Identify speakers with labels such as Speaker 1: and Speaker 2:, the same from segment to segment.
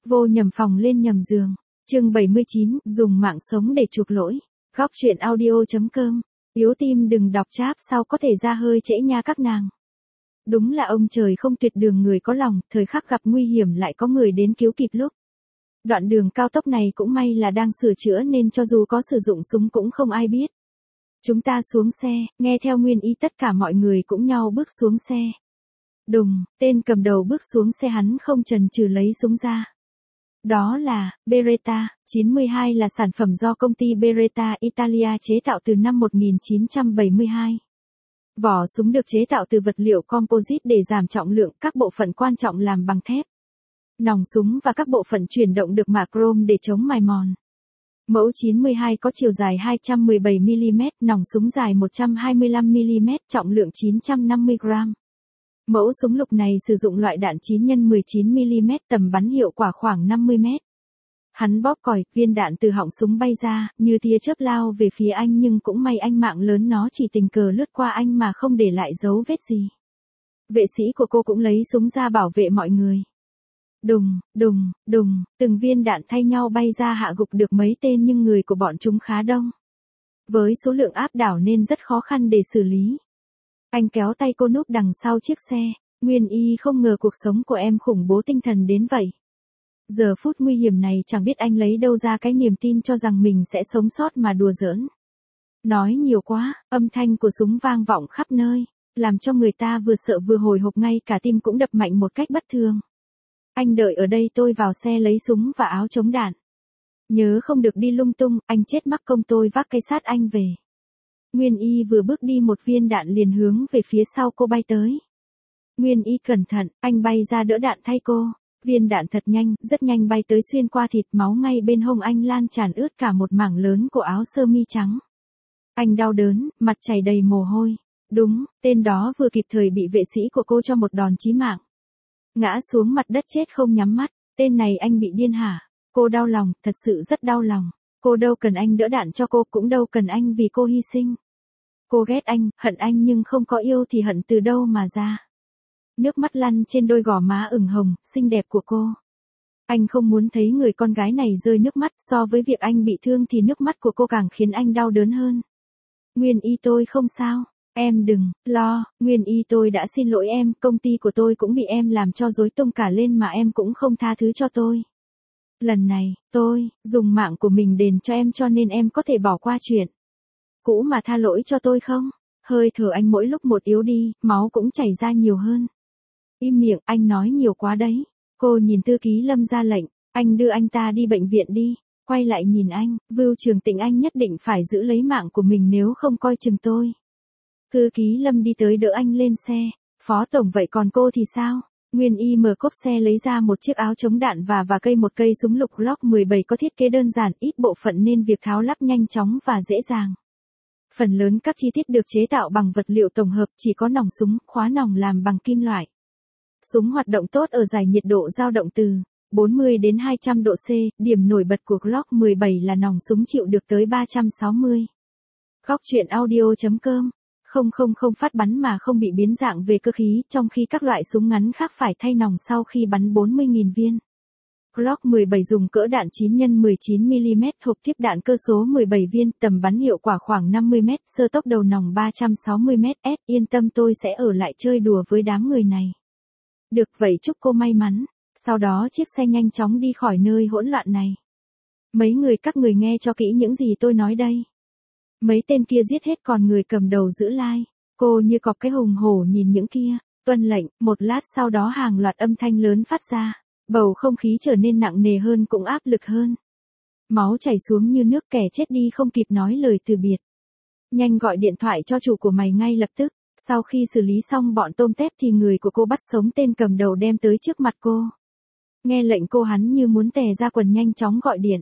Speaker 1: Vô nhầm phòng lên nhầm giường. Chương 79, dùng mạng sống để chuộc lỗi. Góc truyện audio.com. Yếu tim đừng đọc cháp sau có thể ra hơi trễ nha các nàng. Đúng là ông trời không tuyệt đường người có lòng, thời khắc gặp nguy hiểm lại có người đến cứu kịp lúc. Đoạn đường cao tốc này cũng may là đang sửa chữa nên cho dù có sử dụng súng cũng không ai biết. Chúng ta xuống xe, nghe theo nguyên ý tất cả mọi người cũng nhau bước xuống xe. Đùng, tên cầm đầu bước xuống xe hắn không chần chừ lấy súng ra. Đó là, Beretta, 92 là sản phẩm do công ty Beretta Italia chế tạo từ năm 1972. Vỏ súng được chế tạo từ vật liệu composite để giảm trọng lượng, các bộ phận quan trọng làm bằng thép. Nòng súng và các bộ phận chuyển động được mạ chrome để chống mài mòn. Mẫu 92 có chiều dài 217mm, nòng súng dài 125mm, trọng lượng 950g. Mẫu súng lục này sử dụng loại đạn 9x19mm, tầm bắn hiệu quả khoảng 50m. Hắn bóp còi, viên đạn từ họng súng bay ra, như tia chớp lao về phía anh nhưng cũng may anh mạng lớn nó chỉ tình cờ lướt qua anh mà không để lại dấu vết gì. Vệ sĩ của cô cũng lấy súng ra bảo vệ mọi người. Đùng, đùng, đùng, từng viên đạn thay nhau bay ra hạ gục được mấy tên nhưng người của bọn chúng khá đông. Với số lượng áp đảo nên rất khó khăn để xử lý. Anh kéo tay cô núp đằng sau chiếc xe, Nguyên Y không ngờ cuộc sống của em khủng bố tinh thần đến vậy. Giờ phút nguy hiểm này chẳng biết anh lấy đâu ra cái niềm tin cho rằng mình sẽ sống sót mà đùa giỡn. Nói nhiều quá, âm thanh của súng vang vọng khắp nơi, làm cho người ta vừa sợ vừa hồi hộp ngay cả tim cũng đập mạnh một cách bất thường. Anh đợi ở đây tôi vào xe lấy súng và áo chống đạn. Nhớ không được đi lung tung, anh chết mắc công tôi vác cây sát anh về. Nguyên Y vừa bước đi một viên đạn liền hướng về phía sau cô bay tới. Nguyên Y cẩn thận, anh bay ra đỡ đạn thay cô. Viên đạn thật nhanh, rất nhanh bay tới xuyên qua thịt, máu ngay bên hông anh lan tràn ướt cả một mảng lớn của áo sơ mi trắng. Anh đau đớn, mặt chảy đầy mồ hôi. Đúng, tên đó vừa kịp thời bị vệ sĩ của cô cho một đòn chí mạng. Ngã xuống mặt đất chết không nhắm mắt, tên này anh bị điên hả? Cô đau lòng, thật sự rất đau lòng. Cô đâu cần anh đỡ đạn cho cô, cũng đâu cần anh vì cô hy sinh. Cô ghét anh, hận anh nhưng không có yêu thì hận từ đâu mà ra. Nước mắt lăn trên đôi gò má ửng hồng, xinh đẹp của cô. Anh không muốn thấy người con gái này rơi nước mắt, so với việc anh bị thương thì nước mắt của cô càng khiến anh đau đớn hơn. Nguyên Y tôi không sao, em đừng lo, Nguyên Y tôi đã xin lỗi em, công ty của tôi cũng bị em làm cho rối tung cả lên mà em cũng không tha thứ cho tôi. Lần này, tôi dùng mạng của mình đền cho em cho nên em có thể bỏ qua chuyện cũ mà tha lỗi cho tôi không? Hơi thở anh mỗi lúc một yếu đi, máu cũng chảy ra nhiều hơn. Im miệng, anh nói nhiều quá đấy. Cô nhìn thư ký Lâm ra lệnh, anh đưa anh ta đi bệnh viện đi. Quay lại nhìn anh, Vưu Trường Tịnh anh nhất định phải giữ lấy mạng của mình nếu không coi chừng tôi. Thư ký Lâm đi tới đỡ anh lên xe. Phó tổng vậy còn cô thì sao? Nguyên Y mở cốp xe lấy ra một chiếc áo chống đạn và một cây súng lục Glock 17 có thiết kế đơn giản, ít bộ phận nên việc tháo lắp nhanh chóng và dễ dàng. Phần lớn các chi tiết được chế tạo bằng vật liệu tổng hợp, chỉ có nòng súng, khóa nòng làm bằng kim loại. Súng hoạt động tốt ở giải nhiệt độ dao động từ 40 đến 200 độ C, điểm nổi bật của Glock 17 là nòng súng chịu được tới 360. Góc truyện audio.com. Không phát bắn mà không bị biến dạng về cơ khí, trong khi các loại súng ngắn khác phải thay nòng sau khi bắn 40.000 viên. Glock 17 dùng cỡ đạn 9x19mm, hộp tiếp đạn cơ số 17 viên, tầm bắn hiệu quả khoảng 50m, sơ tốc đầu nòng 360m, yên tâm tôi sẽ ở lại chơi đùa với đám người này. Được vậy chúc cô may mắn. Sau đó chiếc xe nhanh chóng đi khỏi nơi hỗn loạn này. Mấy người các người nghe cho kỹ những gì tôi nói đây. Mấy tên kia giết hết còn người cầm đầu giữ lai. Cô như cọp cái hùng hổ nhìn những kia, tuân lệnh, một lát sau đó hàng loạt âm thanh lớn phát ra. Bầu không khí trở nên nặng nề hơn cũng áp lực hơn. Máu chảy xuống như nước, kẻ chết đi không kịp nói lời từ biệt. Nhanh gọi điện thoại cho chủ của mày ngay lập tức. Sau khi xử lý xong bọn tôm tép thì người của cô bắt sống tên cầm đầu đem tới trước mặt cô. Nghe lệnh cô hắn như muốn tè ra quần nhanh chóng gọi điện.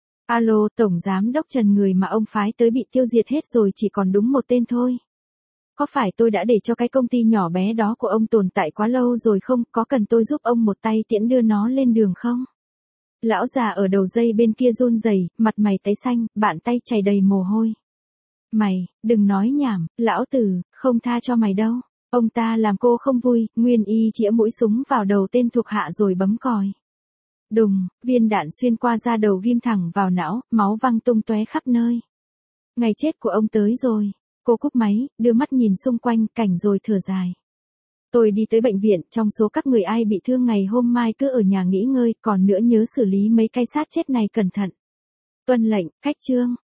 Speaker 1: Alo, Tổng Giám đốc Trần, người mà ông phái tới bị tiêu diệt hết rồi, chỉ còn đúng một tên thôi. Có phải tôi đã để cho cái công ty nhỏ bé đó của ông tồn tại quá lâu rồi không? Có cần tôi giúp ông một tay tiễn đưa nó lên đường không? Lão già ở đầu dây bên kia run rẩy, mặt mày tái xanh, bàn tay chảy đầy mồ hôi. Mày, đừng nói nhảm, lão tử, không tha cho mày đâu. Ông ta làm cô không vui, Nguyên Y chĩa mũi súng vào đầu tên thuộc hạ rồi bấm còi. Đùng, viên đạn xuyên qua da đầu ghim thẳng vào não, máu văng tung tóe khắp nơi. Ngày chết của ông tới rồi. Cô cúp máy, đưa mắt nhìn xung quanh cảnh rồi thở dài. Tôi đi tới bệnh viện, trong số các người ai bị thương ngày hôm mai cứ ở nhà nghỉ ngơi, còn nữa nhớ xử lý mấy cái xác chết này cẩn thận. Tuân lệnh, khách Trương.